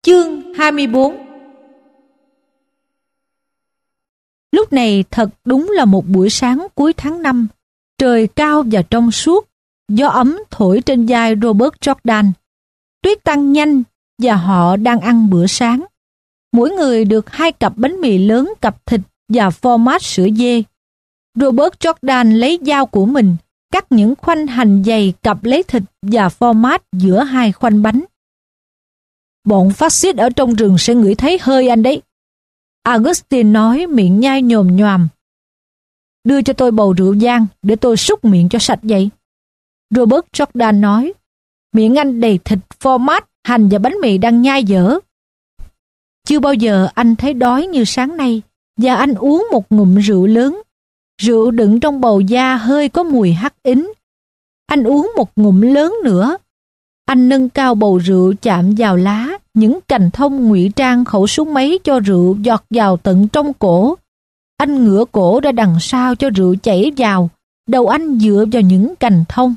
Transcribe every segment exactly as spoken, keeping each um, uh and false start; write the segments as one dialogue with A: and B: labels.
A: Chương hai mươi bốn. Lúc này thật đúng là một buổi sáng cuối tháng năm, trời cao và trong suốt, gió ấm thổi trên vai Robert Jordan. Tuyết tăng nhanh và họ đang ăn bữa sáng. Mỗi người được hai cặp bánh mì lớn cặp thịt và format sữa dê. Robert Jordan lấy dao của mình, cắt những khoanh hành dày cặp lấy thịt và format giữa hai khoanh bánh. Bọn phát xít ở trong rừng sẽ ngửi thấy hơi anh đấy, Augustine nói, miệng nhai nhồm nhoàm. Đưa cho tôi bầu rượu vang để tôi súc miệng cho sạch vậy. Robert Jordan nói, miệng anh đầy thịt, format, hành và bánh mì đang nhai dở. Chưa bao giờ anh thấy đói như sáng nay, và anh uống một ngụm rượu lớn. Rượu đựng trong bầu da hơi có mùi hắc ính. Anh uống một ngụm lớn nữa. Anh nâng cao bầu rượu chạm vào lá, những cành thông ngụy trang khẩu súng máy cho rượu giọt vào tận trong cổ. Anh ngửa cổ ra đằng sau cho rượu chảy vào, đầu anh dựa vào những cành thông.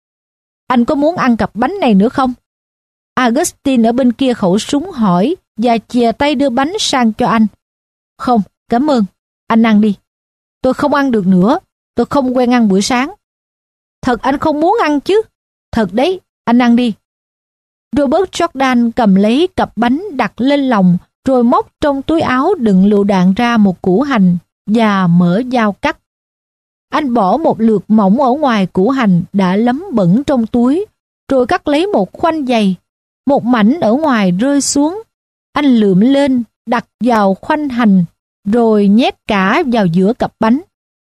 A: Anh có muốn ăn cặp bánh này nữa không? Augustine ở bên kia khẩu súng hỏi và chìa tay đưa bánh sang cho anh. Không, cảm ơn, anh ăn đi. Tôi không ăn được nữa, tôi không quen ăn buổi sáng. Thật anh không muốn ăn chứ? Thật đấy, anh ăn đi. Robert Jordan cầm lấy cặp bánh đặt lên lòng, rồi móc trong túi áo đựng lựu đạn ra một củ hành và mở dao cắt. Anh bỏ một lượt mỏng ở ngoài củ hành đã lấm bẩn trong túi, rồi cắt lấy một khoanh dày. Một mảnh ở ngoài rơi xuống. Anh lượm lên, đặt vào khoanh hành, rồi nhét cả vào giữa cặp bánh.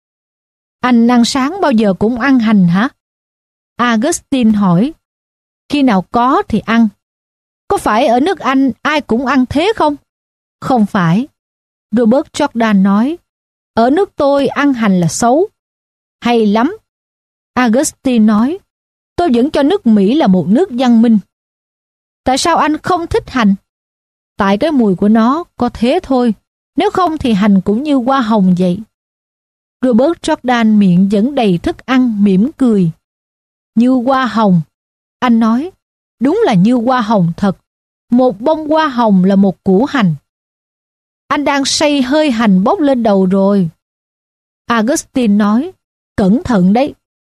A: Anh ăn sáng bao giờ cũng ăn hành hả? Augustine hỏi. Khi nào có thì ăn. Có phải ở nước Anh ai cũng ăn thế không? Không phải. Robert Jordan nói. Ở nước tôi ăn hành là xấu. Hay lắm. Augustine nói. Tôi vẫn cho nước Mỹ là một nước văn minh. Tại sao anh không thích hành? Tại cái mùi của nó có thế thôi. Nếu không thì hành cũng như hoa hồng vậy. Robert Jordan miệng vẫn đầy thức ăn, mỉm cười. Như hoa hồng. Anh nói, đúng là như hoa hồng thật. Một bông hoa hồng là một củ hành. Anh đang say hơi hành bốc lên đầu rồi. Augustine nói, cẩn thận đấy.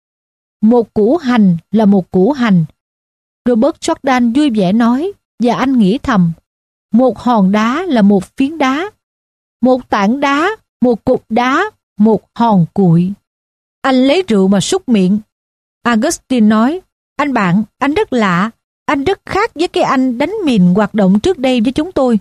A: Một củ hành là một củ hành. Robert Jordan vui vẻ nói, và anh nghĩ thầm, một hòn đá là một phiến đá, một tảng đá, một cục đá, một hòn cuội. Anh lấy rượu mà súc miệng. Augustine nói, anh bạn, anh rất lạ, anh rất khác với cái anh đánh mìn hoạt động trước đây với chúng tôi.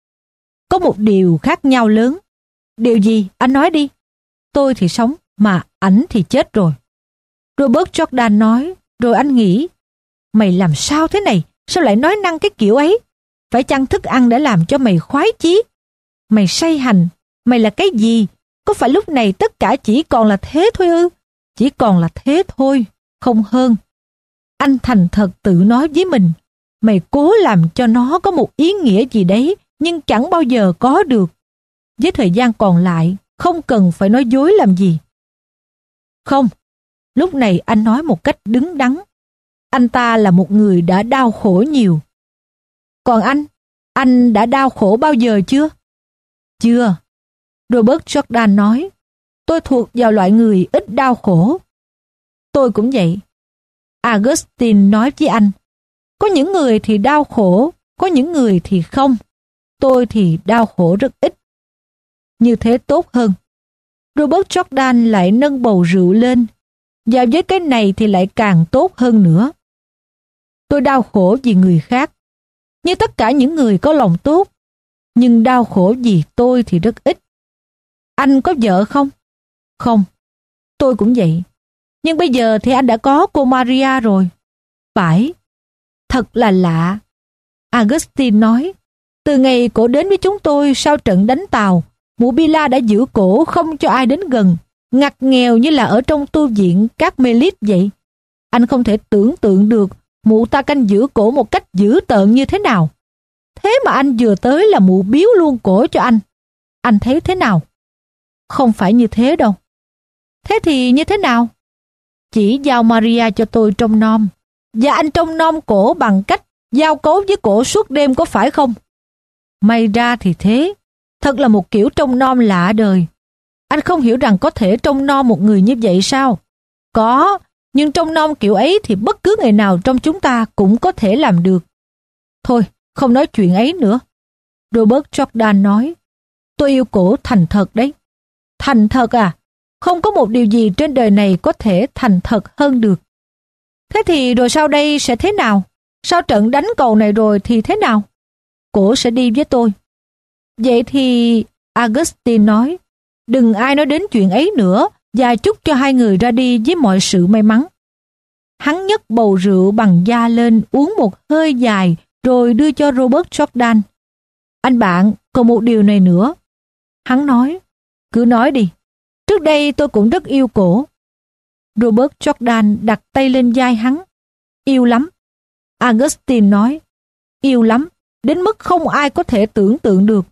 A: Có một điều khác nhau lớn. Điều gì? Anh nói đi. Tôi thì sống, mà ảnh thì chết rồi. Robert Jordan nói, rồi anh nghĩ, mày làm sao thế này? Sao lại nói năng cái kiểu ấy? Phải chăng thức ăn đã làm cho mày khoái chí? Mày say hành, mày là cái gì? Có phải lúc này tất cả chỉ còn là thế thôi ư? Chỉ còn là thế thôi, không hơn. Anh thành thật tự nói với mình, mày cố làm cho nó có một ý nghĩa gì đấy, nhưng chẳng bao giờ có được. Với thời gian còn lại, không cần phải nói dối làm gì. Không, lúc này anh nói một cách đứng đắn. Anh ta là một người đã đau khổ nhiều. Còn anh, anh đã đau khổ bao giờ chưa? Chưa. Robert Jordan nói, tôi thuộc vào loại người ít đau khổ. Tôi cũng vậy. Augustine nói với anh, có những người thì đau khổ, có những người thì không. Tôi thì đau khổ rất ít. Như thế tốt hơn. Robert Jordan lại nâng bầu rượu lên, và với cái này thì lại càng tốt hơn nữa. Tôi đau khổ vì người khác, như tất cả những người có lòng tốt, nhưng đau khổ vì tôi thì rất ít. Anh có vợ không? Không, tôi cũng vậy. Nhưng bây giờ thì anh đã có cô Maria rồi. Phải, thật là lạ. Augustine nói, từ ngày cổ đến với chúng tôi sau trận đánh Tàu, mụ Bila đã giữ cổ không cho ai đến gần, ngặt nghèo như là ở trong tu viện Carmelite vậy. Anh không thể tưởng tượng được mụ ta canh giữ cổ một cách dữ tợn như thế nào. Thế mà anh vừa tới là mụ biếu luôn cổ cho anh. Anh thấy thế nào? Không phải như thế đâu. Thế thì như thế nào? Chỉ giao Maria cho tôi trông nom, và anh trông nom cổ bằng cách giao cấu với cổ suốt đêm, có phải không? May ra thì thế. Thật là một kiểu trông nom lạ đời. Anh không hiểu rằng có thể trông nom một người như vậy sao? Có, nhưng trông nom kiểu ấy thì bất cứ người nào trong chúng ta cũng có thể làm được. Thôi, không nói chuyện ấy nữa. Robert Jordan nói, tôi yêu cổ thành thật đấy. Thành thật à? Không có một điều gì trên đời này có thể thành thật hơn được. Thế thì rồi sau đây sẽ thế nào? Sau trận đánh cầu này rồi thì thế nào? Cổ sẽ đi với tôi. Vậy thì, Augustine nói, đừng ai nói đến chuyện ấy nữa và chúc cho hai người ra đi với mọi sự may mắn. Hắn nhấc bầu rượu bằng da lên uống một hơi dài rồi đưa cho Robert Jordan. Anh bạn, còn một điều này nữa. Hắn nói, cứ nói đi. Trước đây tôi cũng rất yêu cổ. Robert Jordan đặt tay lên vai hắn. Yêu lắm. Augustine nói, yêu lắm, đến mức không ai có thể tưởng tượng được.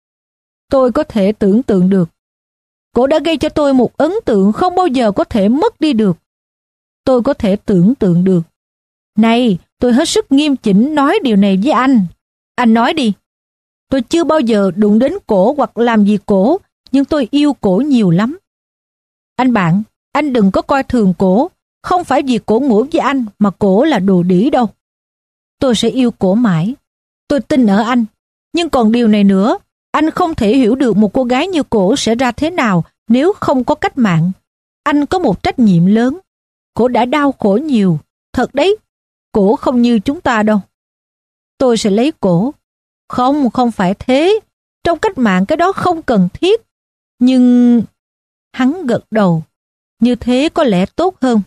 A: Tôi có thể tưởng tượng được. Cổ đã gây cho tôi một ấn tượng không bao giờ có thể mất đi được. Tôi có thể tưởng tượng được. Này, tôi hết sức nghiêm chỉnh nói điều này với anh. Anh nói đi. Tôi chưa bao giờ đụng đến cổ hoặc làm gì cổ, nhưng tôi yêu cổ nhiều lắm. Anh bạn, anh đừng có coi thường cổ. Không phải vì cổ ngủ với anh mà cổ là đồ đĩ đâu. Tôi sẽ yêu cổ mãi. Tôi tin ở anh. Nhưng còn điều này nữa, anh không thể hiểu được một cô gái như cổ sẽ ra thế nào nếu không có cách mạng. Anh có một trách nhiệm lớn. Cổ đã đau khổ nhiều. Thật đấy, cổ không như chúng ta đâu. Tôi sẽ lấy cổ. Không, không phải thế. Trong cách mạng cái đó không cần thiết. Nhưng... Hắn gật đầu. Như thế có lẽ tốt hơn.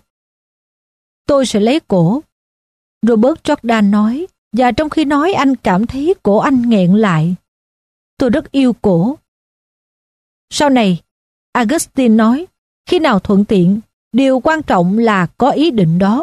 A: Tôi sẽ lấy cổ. Robert Jordan nói, và trong khi nói anh cảm thấy cổ anh nghẹn lại. Tôi rất yêu cổ. Sau này, Augustine nói, khi nào thuận tiện, điều quan trọng là có ý định đó.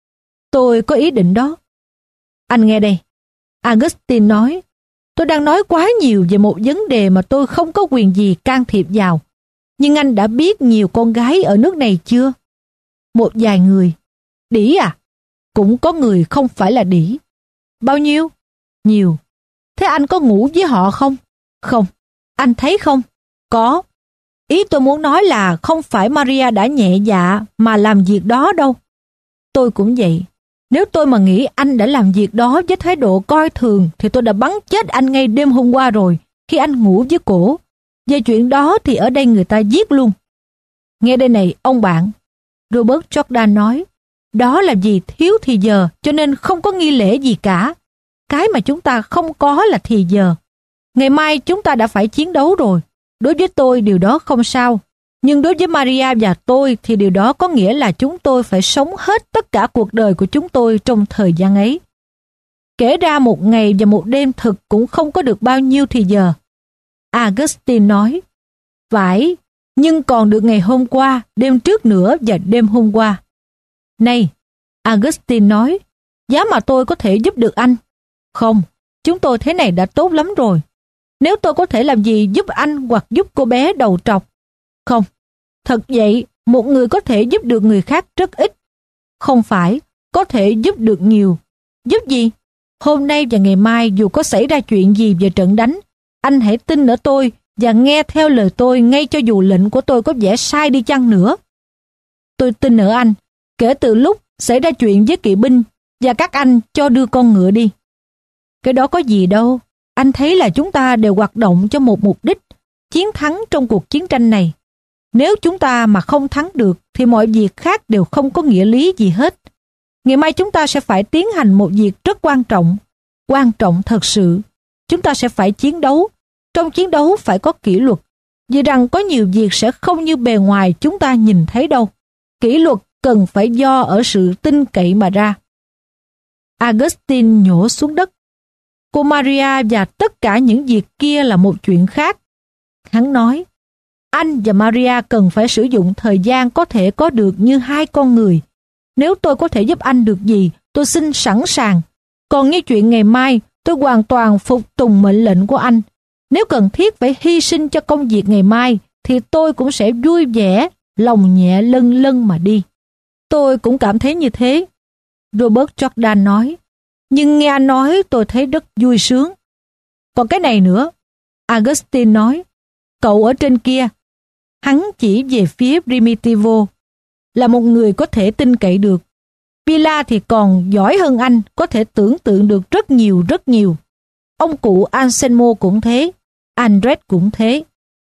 A: Tôi có ý định đó. Anh nghe đây. Augustine nói, tôi đang nói quá nhiều về một vấn đề mà tôi không có quyền gì can thiệp vào. Nhưng anh đã biết nhiều con gái ở nước này chưa? Một vài người. Đĩ à? Cũng có người không phải là đĩ. Bao nhiêu? Nhiều. Thế anh có ngủ với họ không? Không. Anh thấy không? Có. Ý tôi muốn nói là không phải Maria đã nhẹ dạ mà làm việc đó đâu. Tôi cũng vậy. Nếu tôi mà nghĩ anh đã làm việc đó với thái độ coi thường thì tôi đã bắn chết anh ngay đêm hôm qua rồi khi anh ngủ với cổ. Về chuyện đó thì ở đây người ta giết luôn. Nghe đây này ông bạn. Robert Jordan nói, đó là vì thiếu thì giờ cho nên không có nghi lễ gì cả. Cái mà chúng ta không có là thì giờ. Ngày mai chúng ta đã phải chiến đấu rồi. Đối với tôi điều đó không sao. Nhưng đối với Maria và tôi thì điều đó có nghĩa là chúng tôi phải sống hết tất cả cuộc đời của chúng tôi trong thời gian ấy. Kể ra một ngày và một đêm thực cũng không có được bao nhiêu thì giờ. Augustine nói, phải, nhưng còn được ngày hôm qua, đêm trước nữa và đêm hôm qua. Này, Augustine nói, giá mà tôi có thể giúp được anh. Không, chúng tôi thế này đã tốt lắm rồi. Nếu tôi có thể làm gì giúp anh hoặc giúp cô bé đầu trọc. Không, thật vậy, một người có thể giúp được người khác rất ít. Không phải, có thể giúp được nhiều. Giúp gì? Hôm nay và ngày mai dù có xảy ra chuyện gì về trận đánh, anh hãy tin ở tôi và nghe theo lời tôi ngay cho dù lệnh của tôi có vẻ sai đi chăng nữa. Tôi tin ở anh, kể từ lúc xảy ra chuyện với kỵ binh và các anh cho đưa con ngựa đi. Cái đó có gì đâu, anh thấy là chúng ta đều hoạt động cho một mục đích, chiến thắng trong cuộc chiến tranh này. Nếu chúng ta mà không thắng được thì mọi việc khác đều không có nghĩa lý gì hết. Ngày mai chúng ta sẽ phải tiến hành một việc rất quan trọng, quan trọng thật sự. Chúng ta sẽ phải chiến đấu. Trong chiến đấu phải có kỷ luật, vì rằng có nhiều việc sẽ không như bề ngoài chúng ta nhìn thấy đâu. Kỷ luật cần phải do ở sự tin cậy mà ra. Augustine nhổ xuống đất. Cô Maria và tất cả những việc kia là một chuyện khác. Hắn nói, anh và Maria cần phải sử dụng thời gian có thể có được như hai con người. Nếu tôi có thể giúp anh được gì, tôi xin sẵn sàng. Còn như chuyện ngày mai, tôi hoàn toàn phục tùng mệnh lệnh của anh. Nếu cần thiết phải hy sinh cho công việc ngày mai, thì tôi cũng sẽ vui vẻ, lòng nhẹ lân lân mà đi. Tôi cũng cảm thấy như thế. Robert Jordan nói, nhưng nghe anh nói tôi thấy rất vui sướng. Còn cái này nữa, Augustine nói, cậu ở trên kia, hắn chỉ về phía Primitivo, là một người có thể tin cậy được. Pila thì còn giỏi hơn anh, có thể tưởng tượng được rất nhiều rất nhiều. Ông cụ Anselmo cũng thế, Andres cũng thế,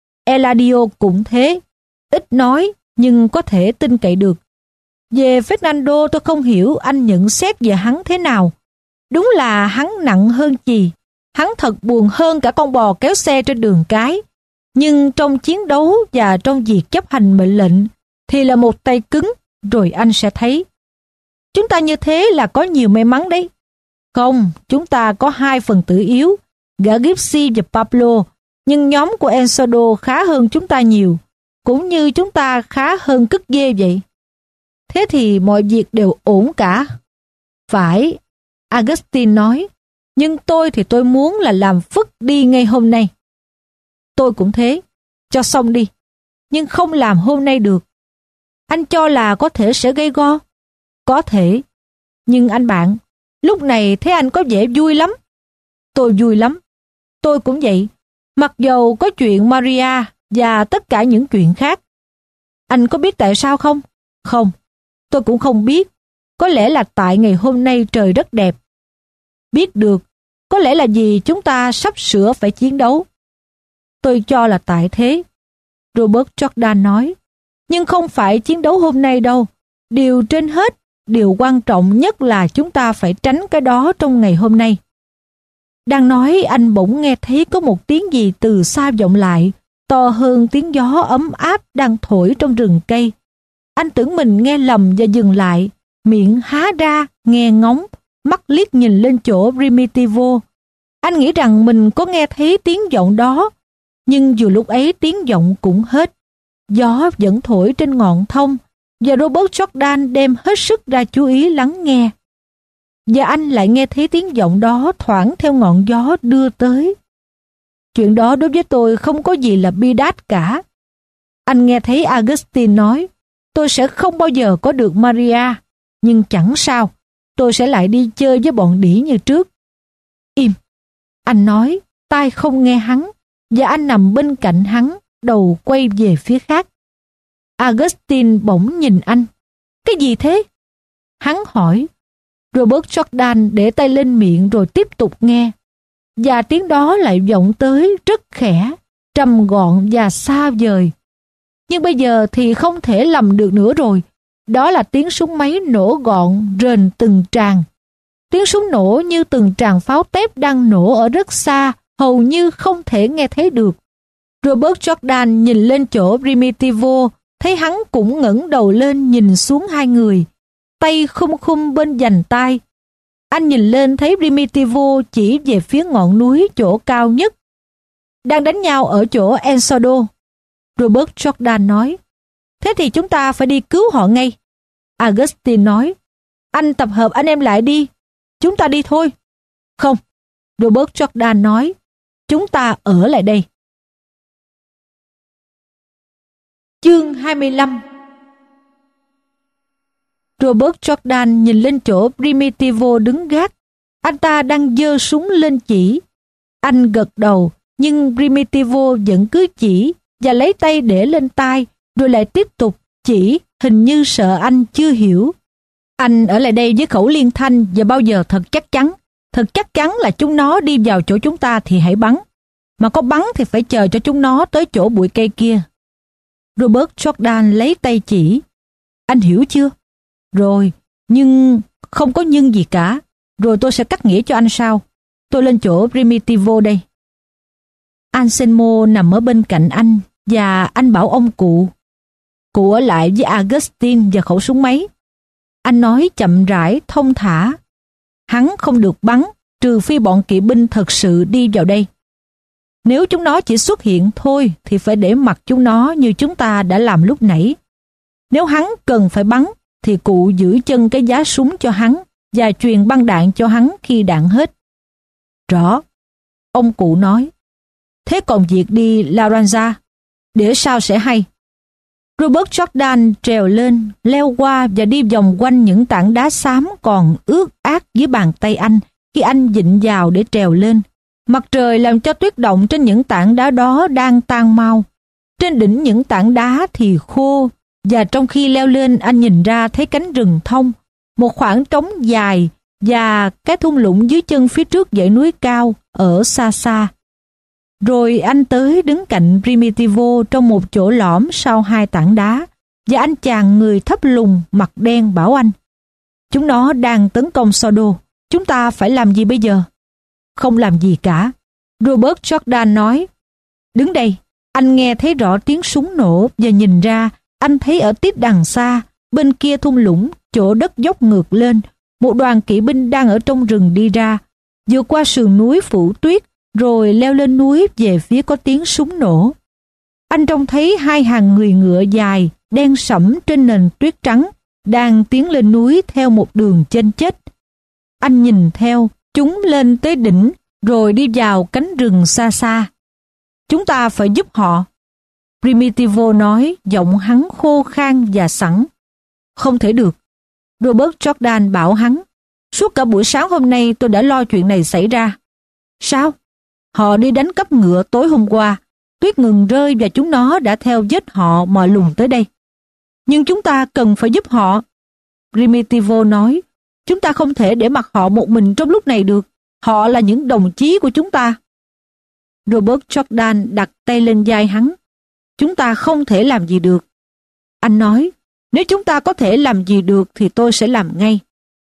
A: Eladio cũng thế, ít nói nhưng có thể tin cậy được. Về Fernando tôi không hiểu anh nhận xét về hắn thế nào. Đúng là hắn nặng hơn chì, hắn thật buồn hơn cả con bò kéo xe trên đường cái. Nhưng trong chiến đấu và trong việc chấp hành mệnh lệnh thì là một tay cứng, rồi anh sẽ thấy. Chúng ta như thế là có nhiều may mắn đấy. Không, chúng ta có hai phần tử yếu, gã Gypsy và Pablo, nhưng nhóm của Ensado khá hơn chúng ta nhiều, cũng như chúng ta khá hơn cứt dê vậy. Thế thì mọi việc đều ổn cả. Phải, Augustine nói, nhưng tôi thì tôi muốn là làm phức đi ngay hôm nay. Tôi cũng thế, cho xong đi, nhưng không làm hôm nay được. Anh cho là có thể sẽ gây go? Có thể, nhưng anh bạn, lúc này thấy anh có vẻ vui lắm. Tôi vui lắm, tôi cũng vậy, mặc dầu có chuyện Maria và tất cả những chuyện khác. Anh có biết tại sao không? Không, tôi cũng không biết. Có lẽ là tại ngày hôm nay trời rất đẹp. Biết được, có lẽ là vì chúng ta sắp sửa phải chiến đấu. Tôi cho là tại thế. Robert Jordan nói, nhưng không phải chiến đấu hôm nay đâu. Điều trên hết, điều quan trọng nhất là chúng ta phải tránh cái đó trong ngày hôm nay. Đang nói anh bỗng nghe thấy có một tiếng gì từ xa vọng lại, to hơn tiếng gió ấm áp đang thổi trong rừng cây. Anh tưởng mình nghe lầm và dừng lại, miệng há ra, nghe ngóng, mắt liếc nhìn lên chỗ Primitivo. Anh nghĩ rằng mình có nghe thấy tiếng vọng đó, nhưng vừa lúc ấy tiếng vọng cũng hết. Gió vẫn thổi trên ngọn thông, và Robert Jordan đem hết sức ra chú ý lắng nghe. Và anh lại nghe thấy tiếng vọng đó thoảng theo ngọn gió đưa tới. Chuyện đó đối với tôi không có gì là bi đát cả. Anh nghe thấy Augustine nói, tôi sẽ không bao giờ có được Maria, nhưng chẳng sao, tôi sẽ lại đi chơi với bọn đĩ như trước. Im, anh nói, tai không nghe hắn, và anh nằm bên cạnh hắn, đầu quay về phía khác. Augustine bỗng nhìn anh. Cái gì thế? Hắn hỏi. Robert Jordan để tay lên miệng rồi tiếp tục nghe. Và tiếng đó lại vọng tới rất khẽ, trầm gọn và xa vời. Nhưng bây giờ thì không thể lầm được nữa rồi. Đó là tiếng súng máy nổ gọn rền từng tràng. Tiếng súng nổ như từng tràng pháo tép đang nổ ở rất xa, hầu như không thể nghe thấy được. Robert Jordan nhìn lên chỗ Primitivo, thấy hắn cũng ngẩng đầu lên nhìn xuống hai người, tay khum khum bên vành tai. Anh nhìn lên thấy Primitivo chỉ về phía ngọn núi chỗ cao nhất. Đang đánh nhau ở chỗ Ensado. Robert Jordan nói, thế thì chúng ta phải đi cứu họ ngay. Augustine nói, anh tập hợp anh em lại đi, chúng ta đi thôi. Không, Robert Jordan nói, chúng ta ở lại đây. Chương hai mươi lăm. Robert Jordan nhìn lên chỗ Primitivo đứng gác. Anh ta đang giơ súng lên chỉ. Anh gật đầu, nhưng Primitivo vẫn cứ chỉ và lấy tay để lên tai, rồi lại tiếp tục chỉ, hình như sợ anh chưa hiểu. Anh ở lại đây với khẩu liên thanh và bao giờ thật chắc chắn. Thật chắc chắn là chúng nó đi vào chỗ chúng ta thì hãy bắn. Mà có bắn thì phải chờ cho chúng nó tới chỗ bụi cây kia. Robert Jordan lấy tay chỉ. Anh hiểu chưa? Rồi, nhưng không có nhưng gì cả. Rồi tôi sẽ cắt nghĩa cho anh sau. Tôi lên chỗ Primitivo đây. Anselmo nằm ở bên cạnh anh và anh bảo ông cụ. Cụ ở lại với Augustine và khẩu súng máy. Anh nói chậm rãi, thông thả. Hắn không được bắn, trừ phi bọn kỵ binh thật sự đi vào đây. Nếu chúng nó chỉ xuất hiện thôi thì phải để mặc chúng nó như chúng ta đã làm lúc nãy. Nếu hắn cần phải bắn thì cụ giữ chân cái giá súng cho hắn và truyền băng đạn cho hắn khi đạn hết. Rõ, ông cụ nói. Thế còn việc đi Laranja, để sao sẽ hay? Robert Jordan trèo lên, leo qua và đi vòng quanh những tảng đá xám còn ướt át dưới bàn tay anh khi anh vịn vào để trèo lên. Mặt trời làm cho tuyết động trên những tảng đá đó đang tan mau. Trên đỉnh những tảng đá thì khô, và trong khi leo lên anh nhìn ra thấy cánh rừng thông, một khoảng trống dài và cái thung lũng dưới chân phía trước dãy núi cao ở xa xa. Rồi anh tới đứng cạnh Primitivo trong một chỗ lõm sau hai tảng đá, và anh chàng người thấp lùn mặt đen bảo anh: chúng nó đang tấn công Sordo, chúng ta phải làm gì bây giờ? Không làm gì cả, Robert Jordan nói. Đứng đây, anh nghe thấy rõ tiếng súng nổ và nhìn ra, anh thấy ở tít đằng xa, bên kia thung lũng, chỗ đất dốc ngược lên, một đoàn kỵ binh đang ở trong rừng đi ra, vượt qua sườn núi phủ tuyết, rồi leo lên núi về phía có tiếng súng nổ. Anh trông thấy hai hàng người ngựa dài, đen sẫm trên nền tuyết trắng, đang tiến lên núi theo một đường chênh chếch. Anh nhìn theo, chúng lên tới đỉnh, rồi đi vào cánh rừng xa xa. Chúng ta phải giúp họ. Primitivo nói, giọng hắn khô khan và sẵn. Không thể được. Robert Jordan bảo hắn. Suốt cả buổi sáng hôm nay tôi đã lo chuyện này xảy ra. Sao? Họ đi đánh cắp ngựa tối hôm qua. Tuyết ngừng rơi và chúng nó đã theo vết họ mò lùng tới đây. Nhưng chúng ta cần phải giúp họ. Primitivo nói. Chúng ta không thể để mặc họ một mình trong lúc này được. Họ là những đồng chí của chúng ta. Robert Jordan đặt tay lên vai hắn. Chúng ta không thể làm gì được. Anh nói, nếu chúng ta có thể làm gì được thì tôi sẽ làm ngay.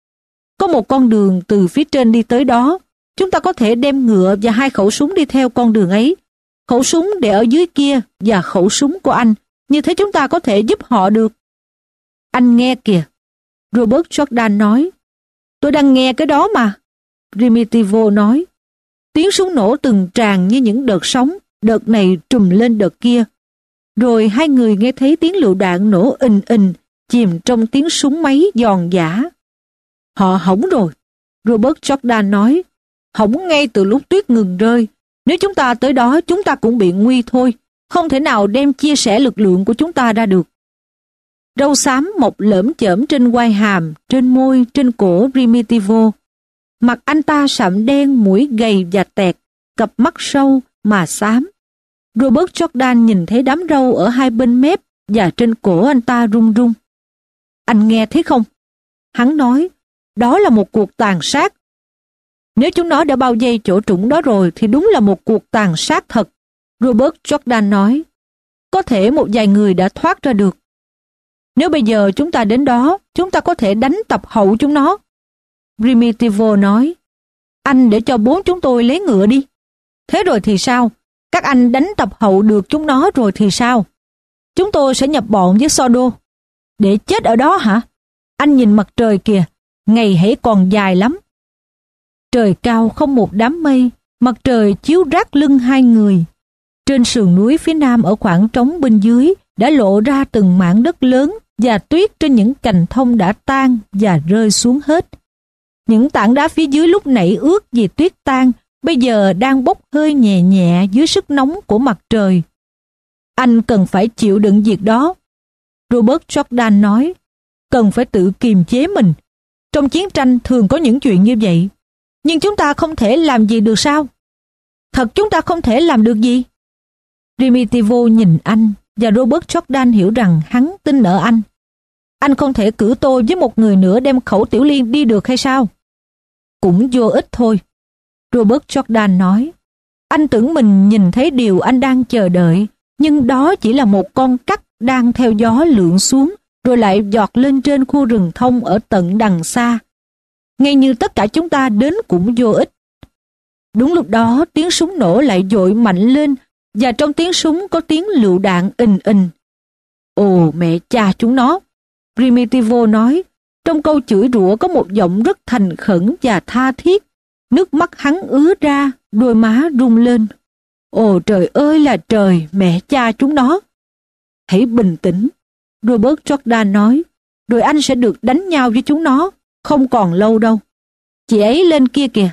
A: Có một con đường từ phía trên đi tới đó. Chúng ta có thể đem ngựa và hai khẩu súng đi theo con đường ấy. Khẩu súng để ở dưới kia và khẩu súng của anh. Như thế chúng ta có thể giúp họ được. Anh nghe kìa. Robert Jordan nói. Tôi đang nghe cái đó mà. Primitivo nói. Tiếng súng nổ từng tràn như những đợt sóng, đợt này trùm lên đợt kia. Rồi hai người nghe thấy tiếng lựu đạn nổ ình ình, chìm trong tiếng súng máy giòn giã. Họ hỏng rồi, Robert Jordan nói. Hỏng ngay từ lúc tuyết ngừng rơi. Nếu chúng ta tới đó, chúng ta cũng bị nguy thôi. Không thể nào đem chia sẻ lực lượng của chúng ta ra được. Râu xám mọc lởm chởm trên quai hàm, trên môi, trên cổ Primitivo. Mặt anh ta sạm đen, mũi gầy và tẹt, cặp mắt sâu mà xám. Robert Jordan nhìn thấy đám râu ở hai bên mép và trên cổ anh ta run run. Anh nghe thấy không? Hắn nói, đó là một cuộc tàn sát. Nếu chúng nó đã bao vây chỗ trũng đó rồi thì đúng là một cuộc tàn sát thật. Robert Jordan nói, có thể một vài người đã thoát ra được. Nếu bây giờ chúng ta đến đó, chúng ta có thể đánh tập hậu chúng nó. Primitivo nói, anh để cho bốn chúng tôi lấy ngựa đi. Thế rồi thì sao? Các anh đánh tập hậu được chúng nó rồi thì sao? Chúng tôi sẽ nhập bọn với Sordo. Để chết ở đó hả? Anh nhìn mặt trời kìa, ngày hãy còn dài lắm. Trời cao không một đám mây, mặt trời chiếu rát lưng hai người. Trên sườn núi phía nam ở khoảng trống bên dưới đã lộ ra từng mảng đất lớn và tuyết trên những cành thông đã tan và rơi xuống hết. Những tảng đá phía dưới lúc nãy ướt vì tuyết tan, bây giờ đang bốc hơi nhẹ nhẹ dưới sức nóng của mặt trời. Anh cần phải chịu đựng việc đó. Robert Jordan nói, cần phải tự kiềm chế mình. Trong chiến tranh thường có những chuyện như vậy. Nhưng chúng ta không thể làm gì được sao? Thật chúng ta không thể làm được gì? Primitivo nhìn anh và Robert Jordan hiểu rằng hắn tin ở anh. Anh không thể cử tôi với một người nữa đem khẩu tiểu liên đi được hay sao? Cũng vô ích thôi. Robert Jordan nói, anh tưởng mình nhìn thấy điều anh đang chờ đợi, nhưng đó chỉ là một con cắt đang theo gió lượn xuống, rồi lại giọt lên trên khu rừng thông ở tận đằng xa. Ngay như tất cả chúng ta đến cũng vô ích. Đúng lúc đó tiếng súng nổ lại dội mạnh lên, và trong tiếng súng có tiếng lựu đạn ình ình. Ồ mẹ cha chúng nó! Primitivo nói, trong câu chửi rủa có một giọng rất thành khẩn và tha thiết. Nước mắt hắn ứa ra, đôi má rung lên. Ồ trời ơi là trời, mẹ cha chúng nó! Hãy bình tĩnh, Robert Jordan nói, rồi anh sẽ được đánh nhau với chúng nó, không còn lâu đâu. Chị ấy lên kia kìa.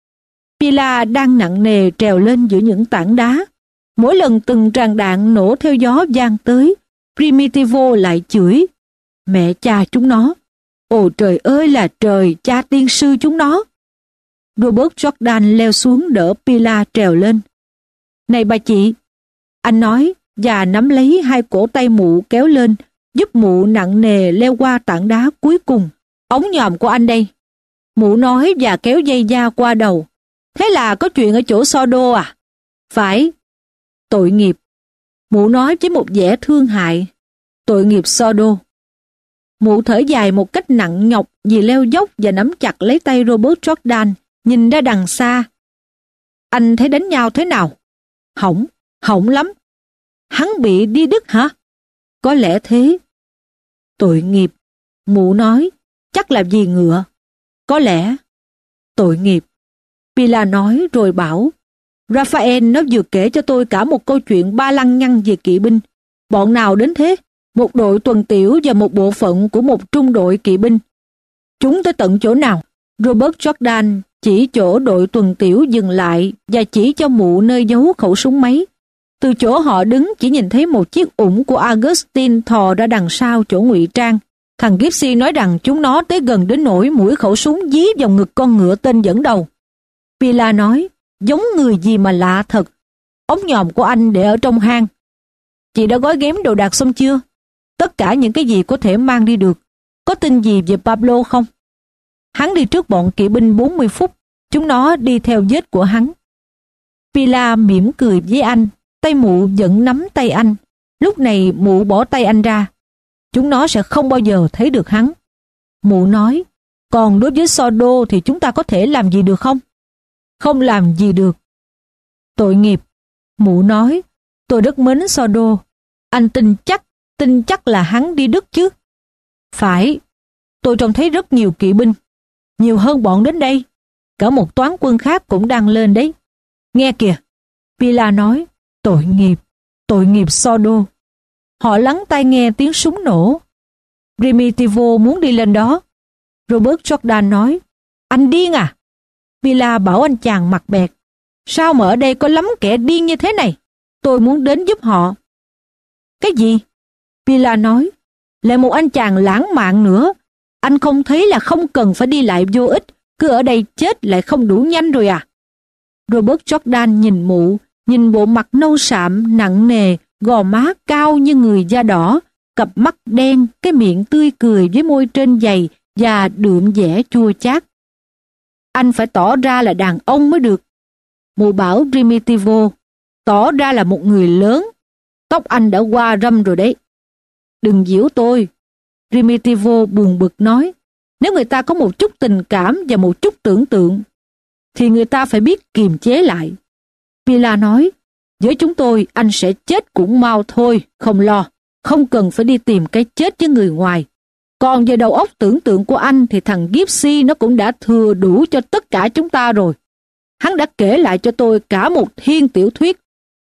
A: Pila đang nặng nề trèo lên giữa những tảng đá. Mỗi lần từng tràng đạn nổ theo gió vang tới, Primitivo lại chửi. Mẹ cha chúng nó! Ồ trời ơi là trời, cha tiên sư chúng nó! Robert Jordan leo xuống đỡ Pila trèo lên. Này bà chị, anh nói và nắm lấy hai cổ tay mụ kéo lên, giúp mụ nặng nề leo qua tảng đá cuối cùng. Ống nhòm của anh đây. Mụ nói và kéo dây da qua đầu. Thế là có chuyện ở chỗ Sodo à? Phải. Tội nghiệp. Mụ nói với một vẻ thương hại. Tội nghiệp Sodo. Mụ thở dài một cách nặng nhọc vì leo dốc và nắm chặt lấy tay Robert Jordan, nhìn ra đằng xa. Anh thấy đánh nhau thế nào? Hỏng, hỏng lắm. Hắn bị đi đứt hả? Có lẽ thế. Tội nghiệp. Mụ nói, chắc là vì ngựa. Có lẽ. Tội nghiệp. Pila nói rồi bảo, Raphael nó vừa kể cho tôi cả một câu chuyện ba lăng nhăng về kỵ binh. Bọn nào đến thế? Một đội tuần tiểu và một bộ phận của một trung đội kỵ binh. Chúng tới tận chỗ nào? Robert Jordan chỉ chỗ đội tuần tiểu dừng lại và chỉ cho mụ nơi giấu khẩu súng máy. Từ chỗ họ đứng chỉ nhìn thấy một chiếc ủng của Augustine thò ra đằng sau chỗ ngụy trang. Thằng Gypsy nói rằng chúng nó tới gần đến nỗi mũi khẩu súng dí vào ngực con ngựa tên dẫn đầu. Pila nói, giống người gì mà lạ thật. Ống nhòm của anh để ở trong hang. Chị đã gói ghém đồ đạc xong chưa? Tất cả những cái gì có thể mang đi được. Có tin gì về Pablo không? Hắn đi trước bọn kỵ binh bốn mươi phút. Chúng nó đi theo vết của hắn. Pila mỉm cười với anh. Tay mụ vẫn nắm tay anh. Lúc này mụ bỏ tay anh ra. Chúng nó sẽ không bao giờ thấy được hắn. Mụ nói, còn đối với Sodo thì chúng ta có thể làm gì được không? Không làm gì được. Tội nghiệp. Mụ nói, tôi rất mến Sodo. Anh tin chắc, tin chắc là hắn đi Đức chứ? Phải. Tôi trông thấy rất nhiều kỵ binh. Nhiều hơn bọn đến đây. Cả một toán quân khác cũng đang lên đấy. Nghe kìa. Pila nói, tội nghiệp, tội nghiệp Sodo. Họ lắng tai nghe tiếng súng nổ. Primitivo muốn đi lên đó. Robert Jordan nói, anh điên à? Pila bảo anh chàng mặt bẹt, sao mà ở đây có lắm kẻ điên như thế này? Tôi muốn đến giúp họ. Cái gì? Pila nói, lại một anh chàng lãng mạn nữa. Anh không thấy là không cần phải đi lại vô ích, cứ ở đây chết lại không đủ nhanh rồi à? Robert Jordan nhìn mụ, nhìn bộ mặt nâu sạm, nặng nề, gò má cao như người da đỏ, cặp mắt đen, cái miệng tươi cười với môi trên dày và đượm vẻ chua chát. Anh phải tỏ ra là đàn ông mới được. Mụ bảo Primitivo, tỏ ra là một người lớn. Tóc anh đã qua râm rồi đấy. Đừng giễu tôi. Primitivo buồn bực nói, nếu người ta có một chút tình cảm và một chút tưởng tượng, thì người ta phải biết kiềm chế lại. Pila nói, với chúng tôi anh sẽ chết cũng mau thôi, không lo, không cần phải đi tìm cái chết với người ngoài. Còn về đầu óc tưởng tượng của anh thì thằng Gypsy nó cũng đã thừa đủ cho tất cả chúng ta rồi. Hắn đã kể lại cho tôi cả một thiên tiểu thuyết.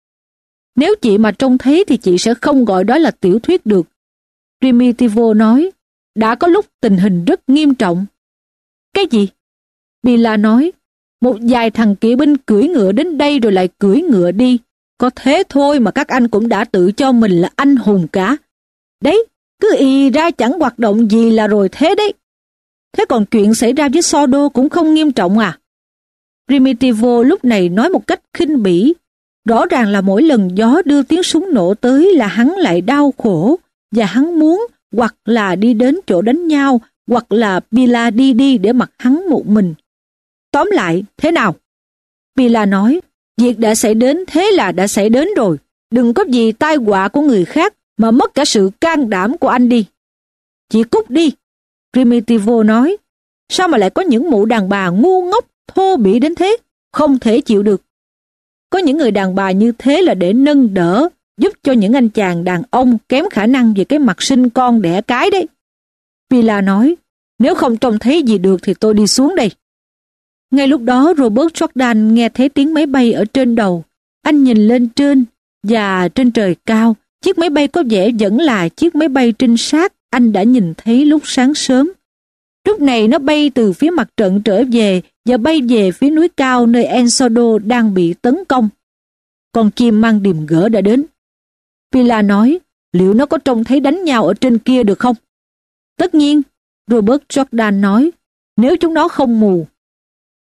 A: Nếu chị mà trông thấy thì chị sẽ không gọi đó là tiểu thuyết được. Primitivo nói, đã có lúc tình hình rất nghiêm trọng. Cái gì? Pila nói, một vài thằng kỵ binh cưỡi ngựa đến đây rồi lại cưỡi ngựa đi. Có thế thôi mà các anh cũng đã tự cho mình là anh hùng cả. Đấy, cứ ì ra chẳng hoạt động gì là rồi thế đấy. Thế còn chuyện xảy ra với Sodo cũng không nghiêm trọng à? Primitivo lúc này nói một cách khinh bỉ. Rõ ràng là mỗi lần gió đưa tiếng súng nổ tới là hắn lại đau khổ, và hắn muốn hoặc là đi đến chỗ đánh nhau, hoặc là Pila đi đi để mặc hắn một mình. Tóm lại, thế nào? Pila nói, việc đã xảy đến thế là đã xảy đến rồi. Đừng có vì tai họa của người khác mà mất cả sự can đảm của anh đi. Chị cút đi. Primitivo nói, sao mà lại có những mụ đàn bà ngu ngốc, thô bỉ đến thế? Không thể chịu được. Có những người đàn bà như thế là để nâng đỡ, giúp cho những anh chàng đàn ông kém khả năng về cái mặt sinh con đẻ cái đấy. Pila nói, nếu không trông thấy gì được thì tôi đi xuống đây. Ngay lúc đó Robert Jordan nghe thấy tiếng máy bay ở trên đầu. Anh nhìn lên trên, và trên trời cao, chiếc máy bay có vẻ vẫn là chiếc máy bay trinh sát anh đã nhìn thấy lúc sáng sớm. Lúc này nó bay từ phía mặt trận trở về và bay về phía núi cao nơi Ensodo đang bị tấn công. Con chim mang điềm gỡ đã đến. Pila nói, liệu nó có trông thấy đánh nhau ở trên kia được không? Tất nhiên, Robert Jordan nói, nếu chúng nó không mù.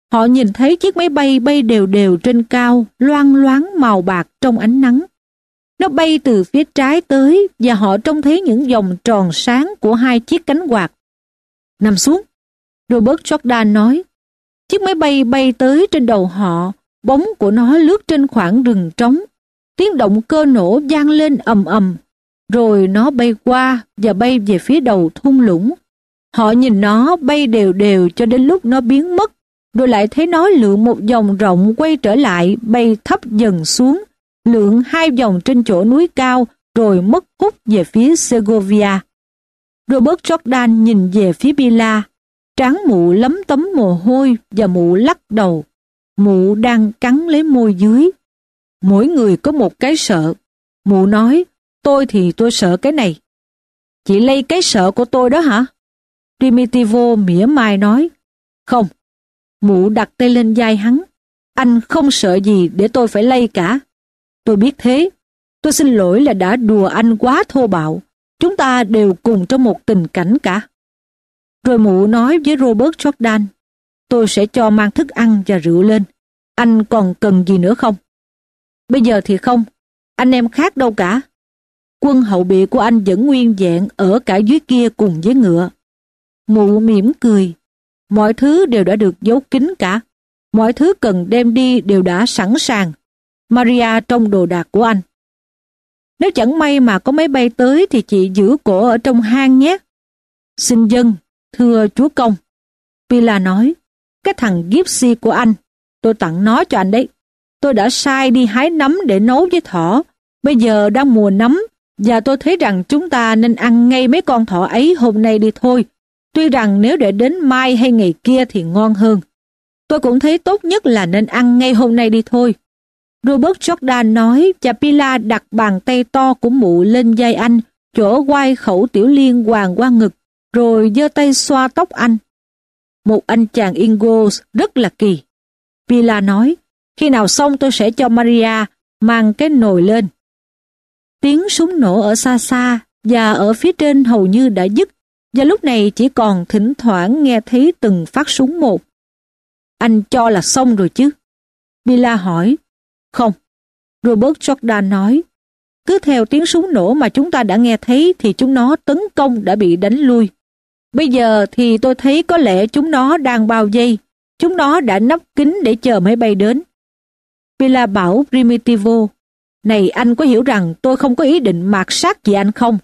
A: Họ nhìn thấy chiếc máy bay bay đều đều trên cao, loang loáng màu bạc trong ánh nắng. Nó bay từ phía trái tới và họ trông thấy những vòng tròn sáng của hai chiếc cánh quạt. Nằm xuống, Robert Jordan nói. Chiếc máy bay bay tới trên đầu họ, bóng của nó lướt trên khoảng rừng trống. Tiếng động cơ nổ vang lên ầm ầm, rồi nó bay qua và bay về phía đầu thung lũng. Họ nhìn nó bay đều đều cho đến lúc nó biến mất, rồi lại thấy nó lượn một vòng rộng quay trở lại, bay thấp dần xuống, lượn hai vòng trên chỗ núi cao, rồi mất hút về phía Segovia. Robert Jordan nhìn về phía Pila, trán mụ lấm tấm mồ hôi và mụ lắc đầu. Mụ đang cắn lấy môi dưới. Mỗi người có một cái sợ. Mụ nói, tôi thì tôi sợ cái này. Chị lây cái sợ của tôi đó hả? Primitivo mỉa mai nói, không. Mụ đặt tay lên vai hắn. Anh không sợ gì để tôi phải lây cả. Tôi biết thế. Tôi xin lỗi là đã đùa anh quá thô bạo. Chúng ta đều cùng trong một tình cảnh cả. Rồi mụ nói với Robert Jordan, tôi sẽ cho mang thức ăn và rượu lên. Anh còn cần gì nữa không? Bây giờ thì không. Anh em khác đâu cả. Quân hậu bị của anh vẫn nguyên vẹn ở cả dưới kia cùng với ngựa. Mụ mỉm cười. Mọi thứ đều đã được giấu kín cả. Mọi thứ cần đem đi đều đã sẵn sàng. Maria trong đồ đạc của anh. Nếu chẳng may mà có máy bay tới thì chị giữ cổ ở trong hang nhé. Xin dân, thưa chúa công. Pila nói, cái thằng Gypsy của anh, tôi tặng nó cho anh đấy. Tôi đã sai đi hái nấm để nấu với thỏ. Bây giờ đang mùa nấm, và tôi thấy rằng chúng ta nên ăn ngay mấy con thỏ ấy hôm nay đi thôi. Tuy rằng nếu để đến mai hay ngày kia thì ngon hơn. Tôi cũng thấy tốt nhất là nên ăn ngay hôm nay đi thôi. Robert Jordan nói, và Pila đặt bàn tay to của mụ lên vai anh, chỗ quai khẩu tiểu liên hoàng qua ngực, rồi giơ tay xoa tóc anh. Một anh chàng Ingles rất là kỳ. Pila nói, khi nào xong tôi sẽ cho Maria mang cái nồi lên. Tiếng súng nổ ở xa xa và ở phía trên hầu như đã dứt, và lúc này chỉ còn thỉnh thoảng nghe thấy từng phát súng một. Anh cho là xong rồi chứ? Pila hỏi. Không. Robert Jordan nói, cứ theo tiếng súng nổ mà chúng ta đã nghe thấy thì chúng nó tấn công đã bị đánh lui. Bây giờ thì tôi thấy có lẽ chúng nó đang bao vây. Chúng nó đã nấp kín để chờ máy bay đến. Pila bảo Primitivo, này anh có hiểu rằng tôi không có ý định mạt sát chị anh không?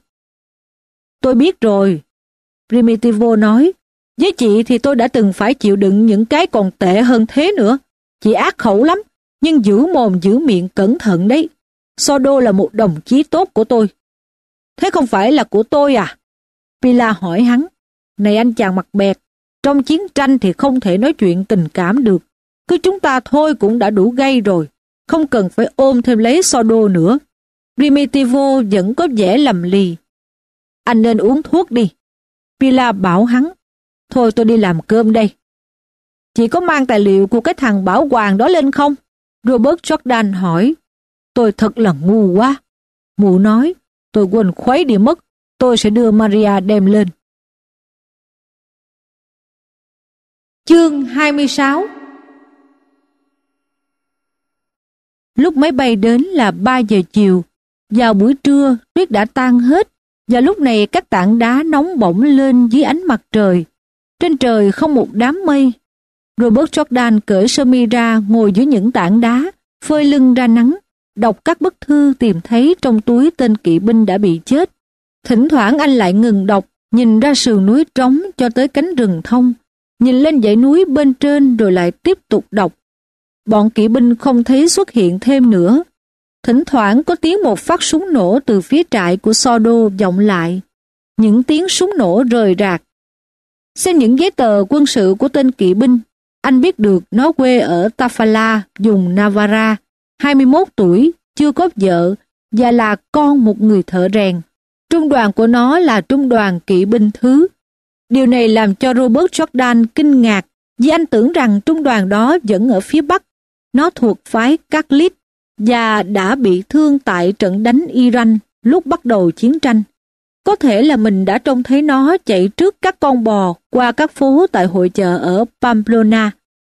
A: Tôi biết rồi. Primitivo nói, với chị thì tôi đã từng phải chịu đựng những cái còn tệ hơn thế nữa. Chị ác khẩu lắm, nhưng giữ mồm giữ miệng cẩn thận đấy. Sordo là một đồng chí tốt của tôi. Thế không phải là của tôi à? Pila hỏi hắn. Này anh chàng mặt bẹt, trong chiến tranh thì không thể nói chuyện tình cảm được. Cứ chúng ta thôi cũng đã đủ gay rồi, không cần phải ôm thêm lấy Sordo nữa. Primitivo vẫn có vẻ lầm lì. Anh nên uống thuốc đi. Pila bảo hắn. Thôi tôi đi làm cơm đây. Chị có mang tài liệu của cái thằng bảo hoàng đó lên không? Robert Jordan hỏi. Tôi thật là ngu quá. Mụ nói, tôi quên khuấy đi mất. Tôi sẽ đưa Maria đem lên. Chương hai mươi sáu. Lúc máy bay đến là ba giờ chiều. Vào buổi trưa, tuyết đã tan hết, và lúc này các tảng đá nóng bỏng lên dưới ánh mặt trời. Trên trời không một đám mây. Robert Jordan cởi sơ mi ra, ngồi dưới những tảng đá, phơi lưng ra nắng, đọc các bức thư tìm thấy trong túi tên kỵ binh đã bị chết. Thỉnh thoảng anh lại ngừng đọc, nhìn ra sườn núi trống cho tới cánh rừng thông, nhìn lên dãy núi bên trên rồi lại tiếp tục đọc. Bọn kỵ binh không thấy xuất hiện thêm nữa. Thỉnh thoảng có tiếng một phát súng nổ từ phía trại của Sordo vọng lại. Những tiếng súng nổ rời rạc. Xem những giấy tờ quân sự của tên kỵ binh, anh biết được nó quê ở Tafalla, vùng Navarra, hai mươi mốt tuổi, chưa có vợ và là con một người thợ rèn. Trung đoàn của nó là trung đoàn kỵ binh thứ. Điều này làm cho Robert Jordan kinh ngạc vì anh tưởng rằng trung đoàn đó vẫn ở phía Bắc. Nó thuộc phái Catholic và đã bị thương tại trận đánh Iran lúc bắt đầu chiến tranh. Có thể là mình đã trông thấy nó chạy trước các con bò qua các phố tại hội chợ ở Pamplona.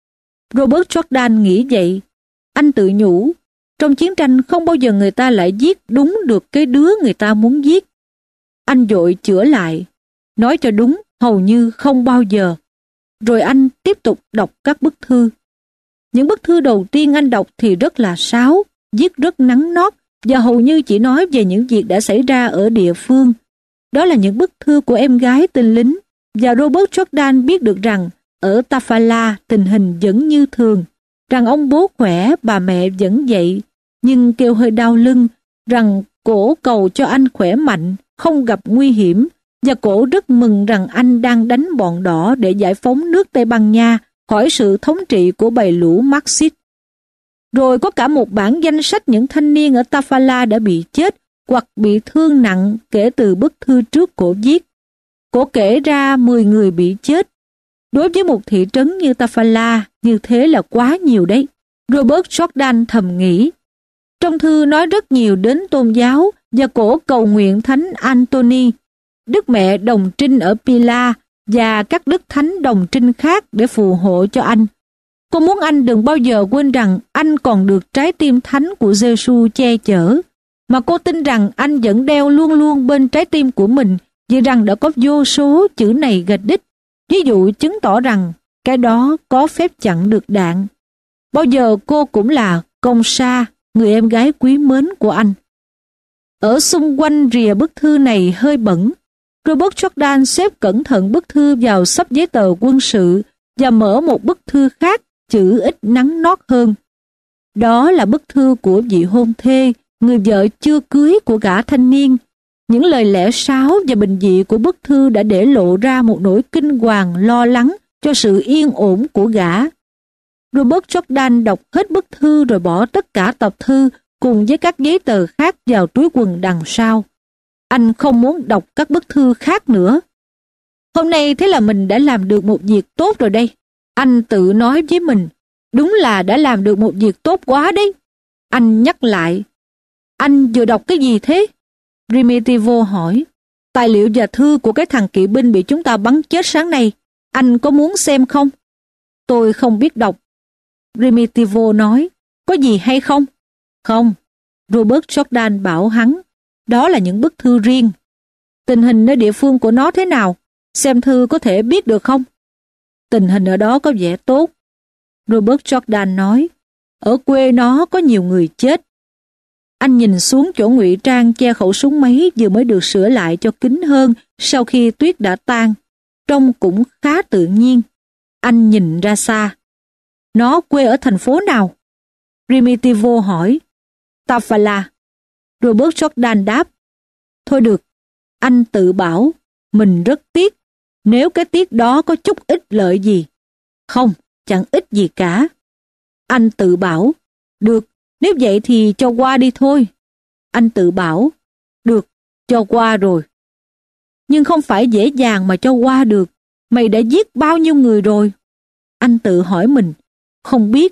A: Robert Jordan nghĩ vậy. Anh tự nhủ, trong chiến tranh không bao giờ người ta lại giết đúng được cái đứa người ta muốn giết. Anh vội chữa lại, nói cho đúng, hầu như không bao giờ. Rồi anh tiếp tục đọc các bức thư. Những bức thư đầu tiên anh đọc thì rất là sáo, viết rất nắn nót và hầu như chỉ nói về những việc đã xảy ra ở địa phương. Đó là những bức thư của em gái tên lính, và Robert Jordan biết được rằng ở Tafalla tình hình vẫn như thường, rằng ông bố khỏe, bà mẹ vẫn vậy, nhưng kêu hơi đau lưng, rằng cổ cầu cho anh khỏe mạnh, không gặp nguy hiểm, và cổ rất mừng rằng anh đang đánh bọn đỏ để giải phóng nước Tây Ban Nha khỏi sự thống trị của bầy lũ Marxist. Rồi có cả một bản danh sách những thanh niên ở Tafalla đã bị chết hoặc bị thương nặng kể từ bức thư trước cổ viết. Cổ kể ra mười người bị chết. Đối với một thị trấn như Tafalla, như thế là quá nhiều đấy. Robert Jordan thầm nghĩ. Trong thư nói rất nhiều đến tôn giáo và cổ cầu nguyện Thánh Anthony, Đức Mẹ Đồng Trinh ở Pila và các đức thánh đồng trinh khác để phù hộ cho anh. Cô muốn anh đừng bao giờ quên rằng anh còn được trái tim thánh của Giêsu che chở, mà cô tin rằng anh vẫn đeo luôn luôn bên trái tim của mình, vì rằng đã có vô số chữ này gạch đích, ví dụ chứng tỏ rằng cái đó có phép chặn được đạn. Bao giờ cô cũng là Công Sa, người em gái quý mến của anh. Ở xung quanh rìa bức thư này hơi bẩn. Robert Jordan xếp cẩn thận bức thư vào xấp giấy tờ quân sự và mở một bức thư khác, chữ ít nắn nót hơn. Đó là bức thư của vị hôn thê, người vợ chưa cưới của gã thanh niên. Những lời lẽ sáo và bình dị của bức thư đã để lộ ra một nỗi kinh hoàng lo lắng cho sự yên ổn của gã. Robert Jordan đọc hết bức thư rồi bỏ tất cả tập thư cùng với các giấy tờ khác vào túi quần đằng sau. Anh không muốn đọc các bức thư khác nữa. Hôm nay thế là mình đã làm được một việc tốt rồi đây. Anh tự nói với mình, đúng là đã làm được một việc tốt quá đấy. Anh nhắc lại, anh vừa đọc cái gì thế? Primitivo hỏi, tài liệu và thư của cái thằng kỵ binh bị chúng ta bắn chết sáng nay. Anh có muốn xem không? Tôi không biết đọc. Primitivo nói, có gì hay không? Không, Robert Jordan bảo hắn, đó là những bức thư riêng. Tình hình nơi địa phương của nó thế nào? Xem thư có thể biết được không? Tình hình ở đó có vẻ tốt. Robert Jordan nói, ở quê nó có nhiều người chết. Anh nhìn xuống chỗ ngụy trang che khẩu súng máy vừa mới được sửa lại cho kín hơn sau khi tuyết đã tan. Trông cũng khá tự nhiên. Anh nhìn ra xa. Nó quê ở thành phố nào? Primitivo hỏi. Tafalla. Robert Jordan đáp. Thôi được, anh tự bảo, mình rất tiếc, nếu cái tiếc đó có chút ích lợi gì. Không, chẳng ích gì cả. Anh tự bảo, được, nếu vậy thì cho qua đi thôi. Anh tự bảo, được, cho qua rồi. Nhưng không phải dễ dàng mà cho qua được, mày đã giết bao nhiêu người rồi? Anh tự hỏi mình, không biết.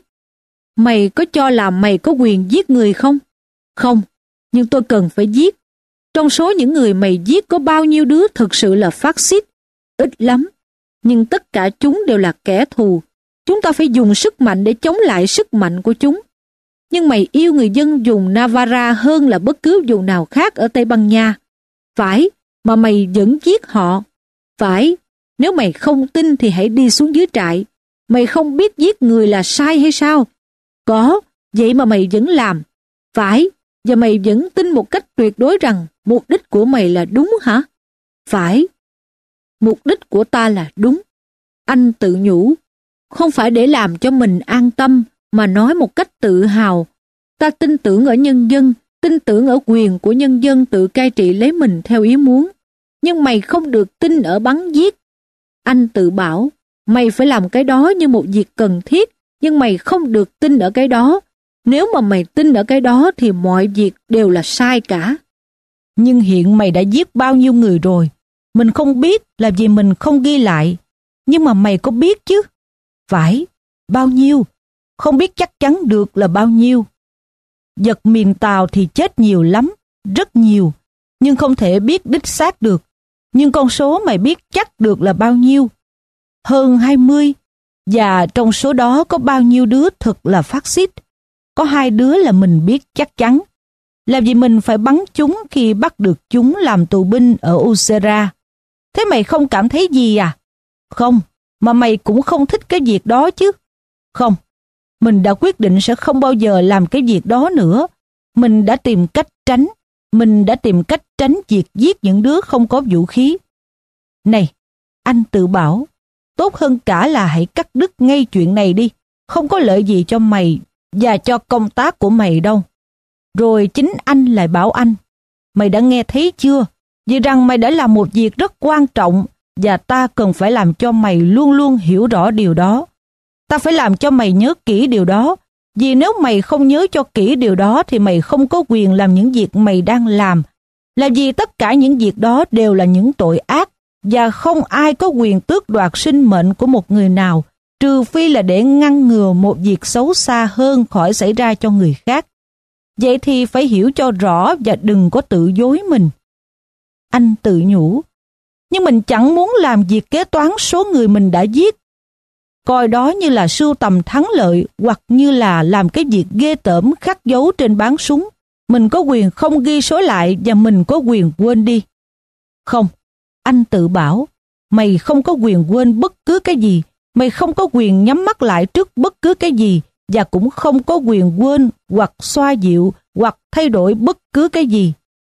A: Mày có cho là mày có quyền giết người không? Không, nhưng tôi cần phải giết. Trong số những người mày giết có bao nhiêu đứa thực sự là phát xít? Ít lắm, nhưng tất cả chúng đều là kẻ thù. Chúng ta phải dùng sức mạnh để chống lại sức mạnh của chúng. Nhưng mày yêu người dân vùng Navarra hơn là bất cứ vùng nào khác ở Tây Ban Nha. Phải, mà mày vẫn giết họ. Phải, nếu mày không tin thì hãy đi xuống dưới trại. Mày không biết giết người là sai hay sao? Có, vậy mà mày vẫn làm. Phải, và mày vẫn tin một cách tuyệt đối rằng mục đích của mày là đúng hả? Phải, mục đích của ta là đúng. Anh tự nhủ, không phải để làm cho mình an tâm, mà nói một cách tự hào. Ta tin tưởng ở nhân dân, tin tưởng ở quyền của nhân dân tự cai trị lấy mình theo ý muốn. Nhưng mày không được tin ở bắn giết. Anh tự bảo, mày phải làm cái đó như một việc cần thiết, nhưng mày không được tin ở cái đó. Nếu mà mày tin ở cái đó thì mọi việc đều là sai cả.
B: Nhưng hiện mày đã giết bao nhiêu người rồi? Mình không biết là vì mình không ghi lại. Nhưng mà mày có biết chứ? Phải, bao nhiêu? Không biết chắc chắn được là bao nhiêu. Giật miền Tàu thì chết nhiều lắm, rất nhiều, nhưng không thể biết đích xác được. Nhưng con số mày biết chắc được là bao nhiêu? Hơn hai mươi, Và trong số đó có bao nhiêu đứa thực là phát xít? Có hai đứa là mình biết chắc chắn. Làm gì mình phải bắn chúng khi bắt được chúng làm tù binh ở Usera? Thế mày không cảm thấy gì à? Không, mà mày cũng không thích cái việc đó chứ? Không, mình đã quyết định sẽ không bao giờ làm cái việc đó nữa. Mình đã tìm cách tránh. Mình đã tìm cách tránh việc giết những đứa không có vũ khí. Này, anh tự bảo, tốt hơn cả là hãy cắt đứt ngay chuyện này đi. Không có lợi gì cho mày và cho công tác của mày đâu. Rồi chính anh lại bảo anh, mày đã nghe thấy chưa? Vì rằng mày đã làm một việc rất quan trọng và ta cần phải làm cho mày luôn luôn hiểu rõ điều đó. Ta phải làm cho mày nhớ kỹ điều đó. Vì nếu mày không nhớ cho kỹ điều đó thì mày không có quyền làm những việc mày đang làm. Là vì tất cả những việc đó đều là những tội ác và không ai có quyền tước đoạt sinh mệnh của một người nào, trừ phi là để ngăn ngừa một việc xấu xa hơn khỏi xảy ra cho người khác. Vậy thì phải hiểu cho rõ và đừng có tự dối mình. Anh tự nhủ, nhưng mình chẳng muốn làm việc kế toán số người mình đã giết. Coi đó như là sưu tầm thắng lợi hoặc như là làm cái việc ghê tởm khắc dấu trên bán súng. Mình có quyền không ghi số lại và mình có quyền quên đi. Không, anh tự bảo, mày không có quyền quên bất cứ cái gì. Mày không có quyền nhắm mắt lại trước bất cứ cái gì và cũng không có quyền quên hoặc xoa dịu hoặc thay đổi bất cứ cái gì.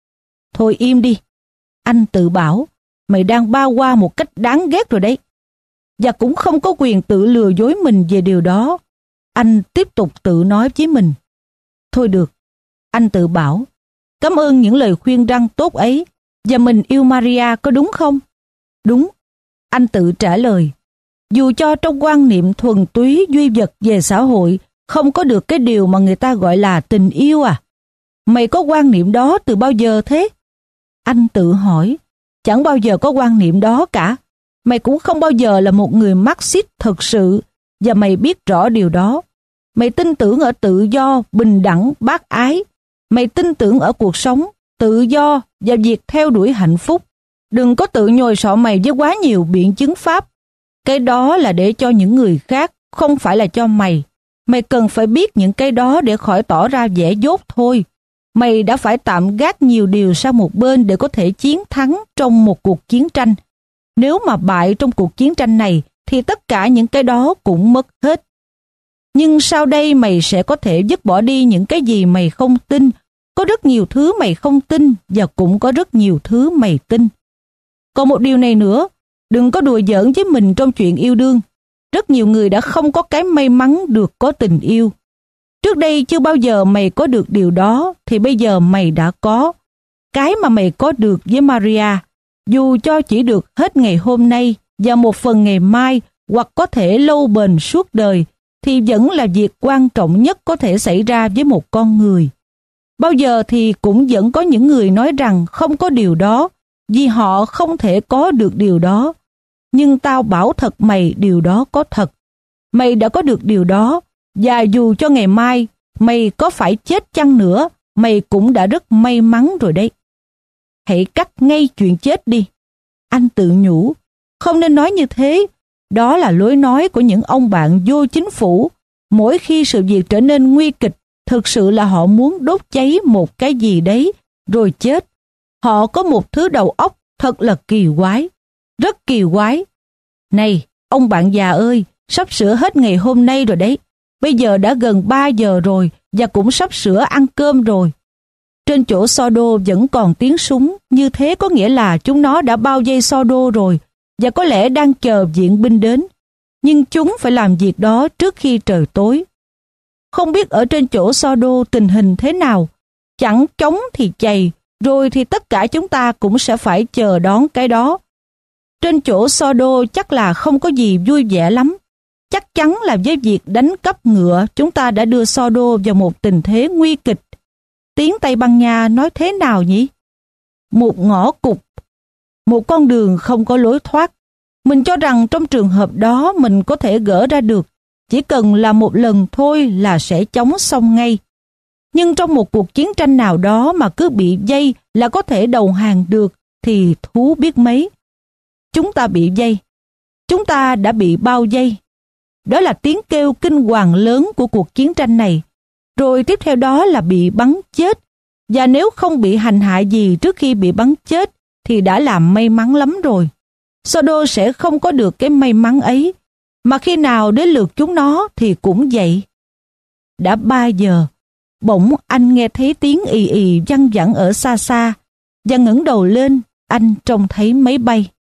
B: Thôi im đi. Anh tự bảo, mày đang bao qua một cách đáng ghét rồi đấy. Và cũng không có quyền tự lừa dối mình về điều đó. Anh tiếp tục tự nói với mình. Thôi được, anh tự bảo, cảm ơn những lời khuyên răn tốt ấy, và mình yêu Maria có đúng không? Đúng, anh tự trả lời. Dù cho trong quan niệm thuần túy duy vật về xã hội không có được cái điều mà người ta gọi là tình yêu à? Mày có quan niệm đó từ bao giờ thế? Anh tự hỏi, chẳng bao giờ có quan niệm đó cả. Mày cũng không bao giờ là một người Marxist thực sự, và mày biết rõ điều đó. Mày tin tưởng ở tự do, bình đẳng, bác ái. Mày tin tưởng ở cuộc sống, tự do và việc theo đuổi hạnh phúc. Đừng có tự nhồi sọ mày với quá nhiều biện chứng pháp. Cái đó là để cho những người khác, không phải là cho mày. Mày cần phải biết những cái đó để khỏi tỏ ra vẻ dốt thôi. Mày đã phải tạm gác nhiều điều sang một bên để có thể chiến thắng trong một cuộc chiến tranh. Nếu mà bại trong cuộc chiến tranh này, thì tất cả những cái đó cũng mất hết. Nhưng sau đây mày sẽ có thể dứt bỏ đi những cái gì mày không tin. Có rất nhiều thứ mày không tin và cũng có rất nhiều thứ mày tin. Còn một điều này nữa, đừng có đùa giỡn với mình trong chuyện yêu đương. Rất nhiều người đã không có cái may mắn được có tình yêu. Trước đây chưa bao giờ mày có được điều đó, thì bây giờ mày đã có. Cái mà mày có được với Maria, dù cho chỉ được hết ngày hôm nay và một phần ngày mai, hoặc có thể lâu bền suốt đời, thì vẫn là việc quan trọng nhất có thể xảy ra với một con người. Bao giờ thì cũng vẫn có những người nói rằng không có điều đó, vì họ không thể có được điều đó. Nhưng tao bảo thật mày, điều đó có thật. Mày đã có được điều đó, và dù cho ngày mai mày có phải chết chăng nữa, mày cũng đã rất may mắn rồi đấy. Hãy cắt ngay chuyện chết đi. Anh tự nhủ, không nên nói như thế. Đó là lối nói của những ông bạn vô chính phủ. Mỗi khi sự việc trở nên nguy kịch, thực sự là họ muốn đốt cháy một cái gì đấy, rồi chết. Họ có một thứ đầu óc thật là kỳ quái, rất kỳ quái. Này, ông bạn già ơi, sắp sửa hết ngày hôm nay rồi đấy. Bây giờ đã gần ba giờ rồi và cũng sắp sửa ăn cơm rồi. Trên chỗ Sodo vẫn còn tiếng súng, như thế có nghĩa là chúng nó đã bao vây Sodo rồi và có lẽ đang chờ viện binh đến. Nhưng chúng phải làm việc đó trước khi trời tối. Không biết ở trên chỗ Sodo tình hình thế nào, chẳng chống thì chày, rồi thì tất cả chúng ta cũng sẽ phải chờ đón cái đó. Trên chỗ Sodo chắc là không có gì vui vẻ lắm. Chắc chắn là với việc đánh cắp ngựa, chúng ta đã đưa Sodo vào một tình thế nguy kịch. Tiếng Tây Ban Nha nói thế nào nhỉ? Một ngõ cụt, một con đường không có lối thoát. Mình cho rằng trong trường hợp đó mình có thể gỡ ra được. Chỉ cần là một lần thôi là sẽ chống xong ngay. Nhưng trong một cuộc chiến tranh nào đó mà cứ bị dây là có thể đầu hàng được thì thú biết mấy. Chúng ta bị dây. Chúng ta đã bị bao dây. Đó là tiếng kêu kinh hoàng lớn của cuộc chiến tranh này. Rồi tiếp theo đó là bị bắn chết. Và nếu không bị hành hạ gì trước khi bị bắn chết thì đã làm may mắn lắm rồi. Sodô sẽ không có được cái may mắn ấy, mà khi nào đến lượt chúng nó thì cũng vậy. Đã ba giờ, bỗng anh nghe thấy tiếng ì ì văng vẳng ở xa xa, và ngẩng đầu lên, anh trông thấy máy bay.